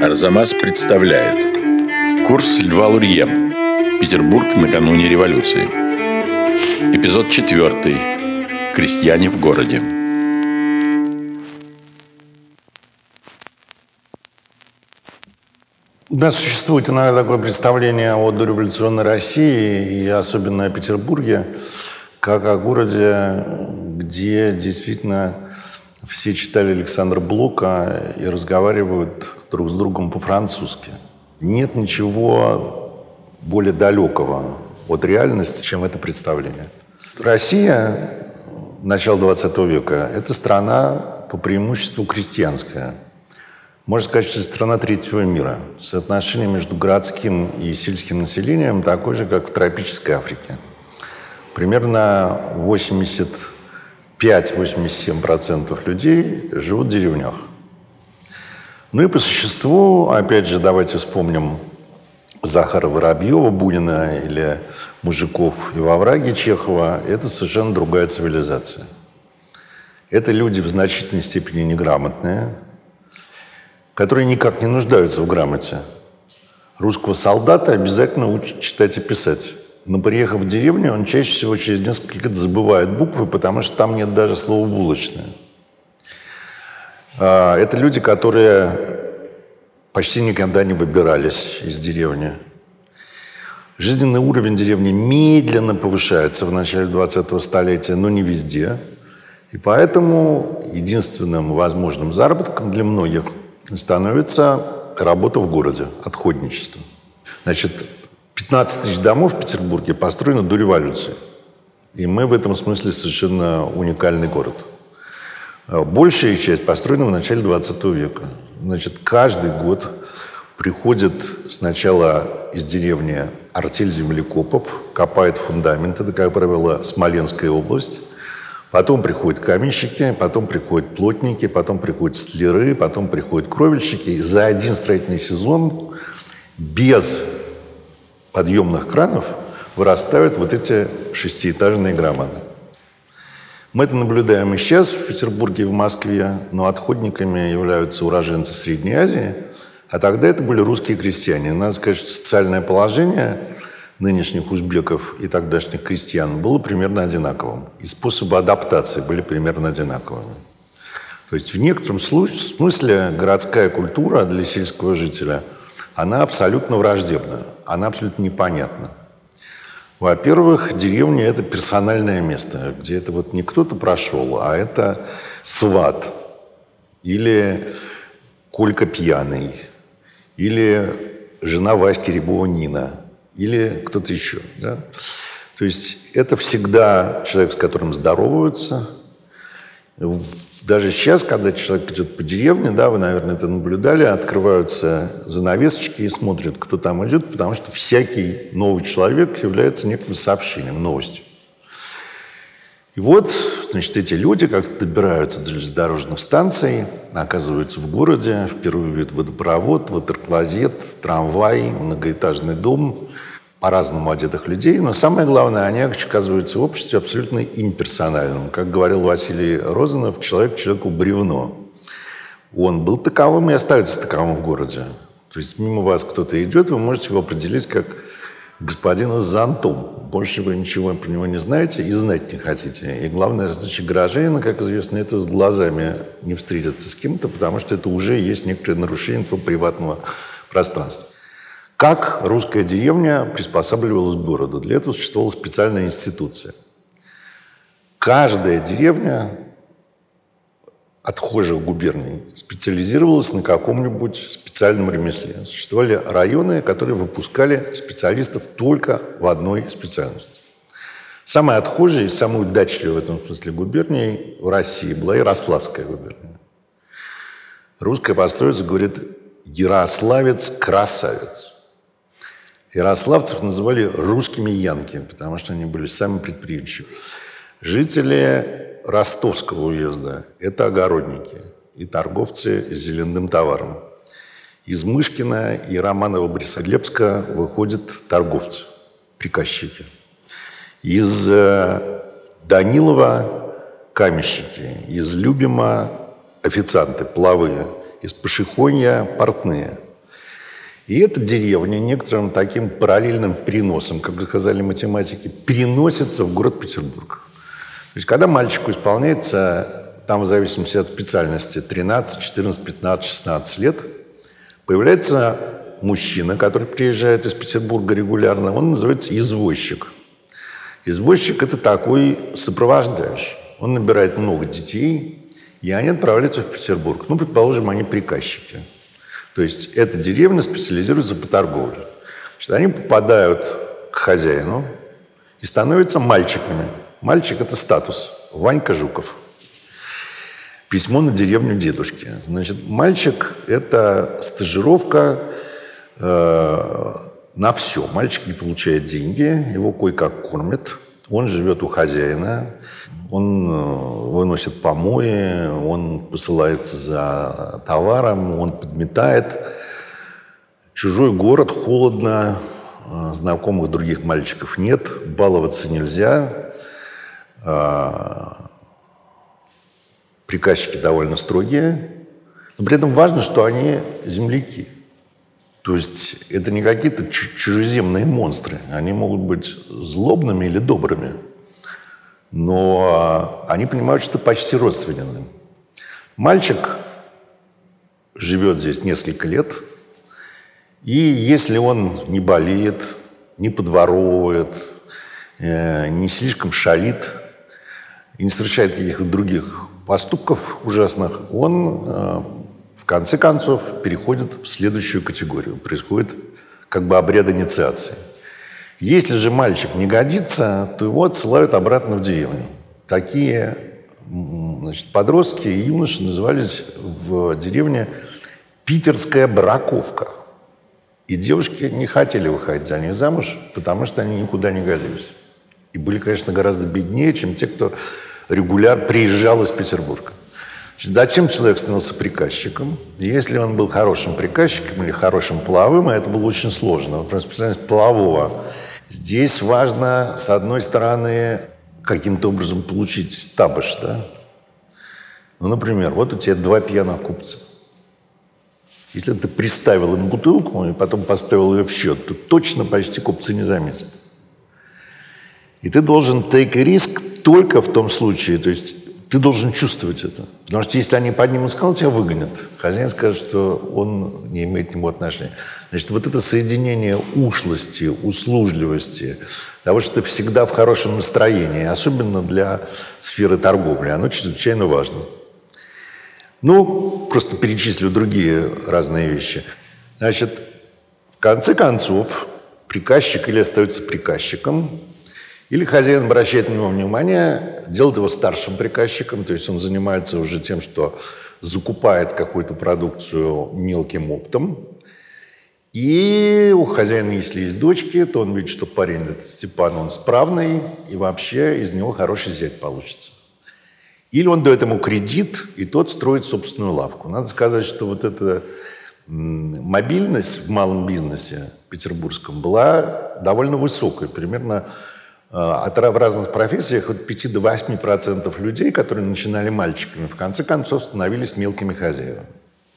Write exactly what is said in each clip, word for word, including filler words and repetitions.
Арзамас представляет курс Льва Лурье. Петербург накануне революции. Эпизод четвертый. Крестьяне в городе. У нас существует иногда такое представление о дореволюционной России, и особенно о Петербурге, как о городе, где действительно все читали Александра Блока и разговаривают друг с другом по-французски. Нет ничего более далекого от реальности, чем это представление. Россия начала двадцатого века – это страна по преимуществу крестьянская. Можно сказать, что это страна третьего мира. Соотношение между городским и сельским населением такое же, как в тропической Африке. Примерно восемьдесят пять - восемьдесят семь процентов людей живут в деревнях. Ну и по существу, опять же, давайте вспомним Захара Воробьева, Бунина или «Мужиков и во враге» Чехова. Это совершенно другая цивилизация. Это люди в значительной степени неграмотные, которые никак не нуждаются в грамоте. Русского солдата обязательно учат читать и писать. Но приехав в деревню, он чаще всего через несколько лет забывает буквы, потому что там нет даже слова «булочная». Это люди, которые почти никогда не выбирались из деревни. Жизненный уровень деревни медленно повышается в начале двадцатого столетия, но не везде. И поэтому единственным возможным заработком для многих становится работа в городе, отходничество. Значит, пятнадцать тысяч домов в Петербурге построено до революции. И мы в этом смысле совершенно уникальный город. Большая часть построена в начале двадцатого века. Значит, каждый год приходит сначала из деревни артель землекопов, копает фундамент, это, как правило, Смоленская область. Потом приходят каменщики, потом приходят плотники, потом приходят столяры, потом приходят кровельщики. И за один строительный сезон без подъемных кранов вырастают вот эти шестиэтажные громады. Мы это наблюдаем и сейчас в Петербурге и в Москве, но отходниками являются уроженцы Средней Азии, а тогда это были русские крестьяне. Надо сказать, что социальное положение нынешних узбеков и тогдашних крестьян было примерно одинаковым. И способы адаптации были примерно одинаковыми. То есть в некотором смысле городская культура для сельского жителя, она абсолютно враждебна, она абсолютно непонятна. Во-первых, деревня – это персональное место, где это вот не кто-то прошел, а это сват или Колька пьяный, или жена Васьки Рябова Нина, или кто-то еще. Да? То есть это всегда человек, с которым здороваются. Даже сейчас, когда человек идет по деревне, да, вы, наверное, это наблюдали, открываются занавесочки и смотрят, кто там идет, потому что всякий новый человек является неким сообщением, новостью. И вот, значит, эти люди как-то добираются до железнодорожных станций, оказываются в городе, впервые видят водопровод, ватерклозет, трамвай, многоэтажный дом, по-разному одетых людей, но самое главное, они оказываются в обществе абсолютно имперсональным. Как говорил Василий Розанов, человек человеку бревно. Он был таковым и остается таковым в городе. То есть мимо вас кто-то идет, вы можете его определить как господина с зонтом. Больше вы ничего про него не знаете и знать не хотите. И главное, задача горожанина, как известно, это с глазами не встретиться с кем-то, потому что это уже есть некоторое нарушение твоего приватного пространства. Как русская деревня приспосабливалась к городу? Для этого существовала специальная институция. Каждая деревня отхожих губерний специализировалась на каком-нибудь специальном ремесле. Существовали районы, которые выпускали специалистов только в одной специальности. Самой отхожей и самой удачливой в этом смысле губернией в России была Ярославская губерния. Русская пословица говорит «Ярославец – красавец». Ярославцев называли русскими янки, потому что они были самыми предприимчивыми. Жители Ростовского уезда – это огородники и торговцы с зеленым товаром. Из Мышкина и Романово-Борисоглебска выходят торговцы, приказчики. Из Данилова – каменщики, из Любима – официанты, плавые, из Пашихонья – портные. И эта деревня некоторым таким параллельным переносом, как сказали математики, переносится в город Петербург. То есть когда мальчику исполняется, там в зависимости от специальности, тринадцать, четырнадцать, пятнадцать, шестнадцать лет, появляется мужчина, который приезжает из Петербурга регулярно, он называется извозчик. Извозчик – это такой сопровождающий. Он набирает много детей, и они отправляются в Петербург. Ну, предположим, они приказчики. То есть эта деревня специализируется по торговле. Значит, они попадают к хозяину и становятся мальчиками. Мальчик – это статус. Ванька Жуков. Письмо на деревню дедушки. Значит, мальчик – это стажировка э, на все. Мальчик не получает деньги, его кое-как кормят. Он живет у хозяина, он выносит помои, он посылается за товаром, он подметает. Чужой город, холодно, знакомых других мальчиков нет, баловаться нельзя. Приказчики довольно строгие, но при этом важно, что они земляки. То есть это не какие-то чужеземные монстры. Они могут быть злобными или добрыми. Но они понимают, что почти родственны. Мальчик живет здесь несколько лет. И если он не болеет, не подворовывает, не слишком шалит и не совершает каких-то других поступков ужасных, он в конце концов переходит в следующую категорию. Происходит как бы обряд инициации. Если же мальчик не годится, то его отсылают обратно в деревню. Такие, значит, подростки и юноши назывались в деревне «питерская браковка». И девушки не хотели выходить за них замуж, потому что они никуда не годились. И были, конечно, гораздо беднее, чем те, кто регулярно приезжал из Петербурга. Зачем человек становился приказчиком? Если он был хорошим приказчиком или хорошим половым, а это было очень сложно. Например, специальность полового. Здесь важно, с одной стороны, каким-то образом получить стабыш, да? Ну, например, вот у тебя два пьяных купца. Если ты приставил им бутылку и потом поставил ее в счет, то точно почти купцы не заметят. И ты должен take риск только в том случае, то есть ты должен чувствовать это. Потому что если они поднимут скалу, тебя выгонят. Хозяин скажет, что он не имеет к нему отношения. Значит, вот это соединение ушлости, услужливости, того, что ты всегда в хорошем настроении, особенно для сферы торговли, оно чрезвычайно важно. Ну, просто перечислю другие разные вещи. Значит, в конце концов, приказчик или остается приказчиком, или хозяин обращает на него внимание, делает его старшим приказчиком, то есть он занимается уже тем, что закупает какую-то продукцию мелким оптом. И у хозяина, если есть дочки, то он видит, что парень этот Степан, он справный, и вообще из него хороший зять получится. Или он дает ему кредит, и тот строит собственную лавку. Надо сказать, что вот эта мобильность в малом бизнесе петербургском была довольно высокой. Примерно от, в разных профессиях от пяти до восьми процентов людей, которые начинали мальчиками, в конце концов становились мелкими хозяевами.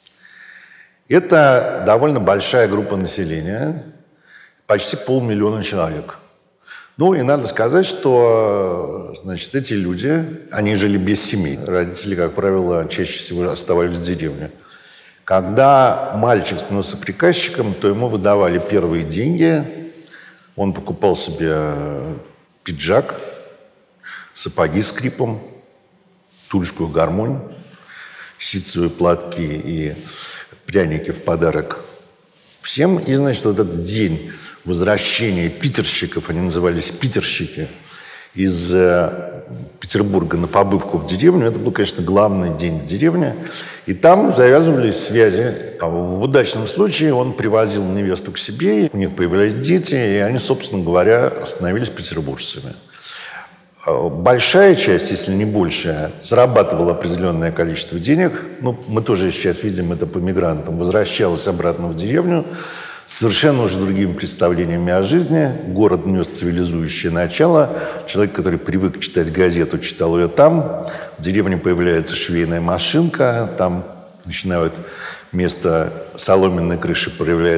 Это довольно большая группа населения, почти полмиллиона человек. Ну и надо сказать, что, значит, эти люди, они жили без семей. Родители, как правило, чаще всего оставались в деревне. Когда мальчик становился приказчиком, то ему выдавали первые деньги. Он покупал себе пиджак, сапоги с скрипом, тульскую гармонь, ситцевые платки и пряники в подарок всем. И, значит, вот этот день возвращения питерщиков, они назывались питерщики, из э, Петербурга на побывку в деревню, это был, конечно, главный день в деревне. И там завязывались связи. В удачном случае он привозил невесту к себе, у них появлялись дети, и они, собственно говоря, становились петербуржцами. Большая часть, если не большая, зарабатывала определенное количество денег. Ну, мы тоже сейчас видим это по мигрантам. Возвращалась обратно в деревню с совершенно уже другими представлениями о жизни. Город нес цивилизующее начало. Человек, который привык читать газету, читал ее там. В деревне появляется швейная машинка. Там начинают вместо соломенной крыши появляется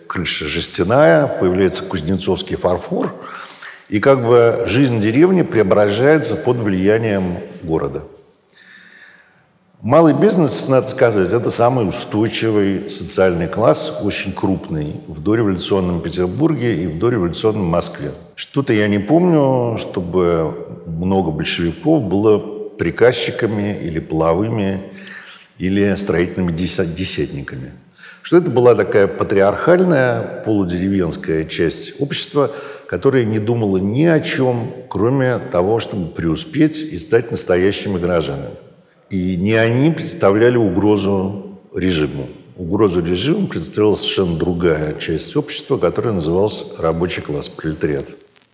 крыша жестяная, появляется кузнецовский фарфор, и как бы жизнь деревни преображается под влиянием города. Малый бизнес, надо сказать, это самый устойчивый социальный класс, очень крупный в дореволюционном Петербурге и в дореволюционном Москве. Что-то я не помню, чтобы много большевиков было приказчиками или половыми, или строительными десятниками. Что это была такая патриархальная, полудеревенская часть общества, которая не думала ни о чем, кроме того, чтобы преуспеть и стать настоящими горожанами. И не они представляли угрозу режиму. Угрозу режиму представляла совершенно другая часть общества, которая называлась рабочий класс, пролетариат.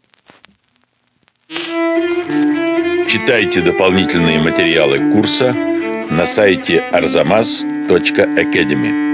Читайте дополнительные материалы курса на сайте арзамас точка академи.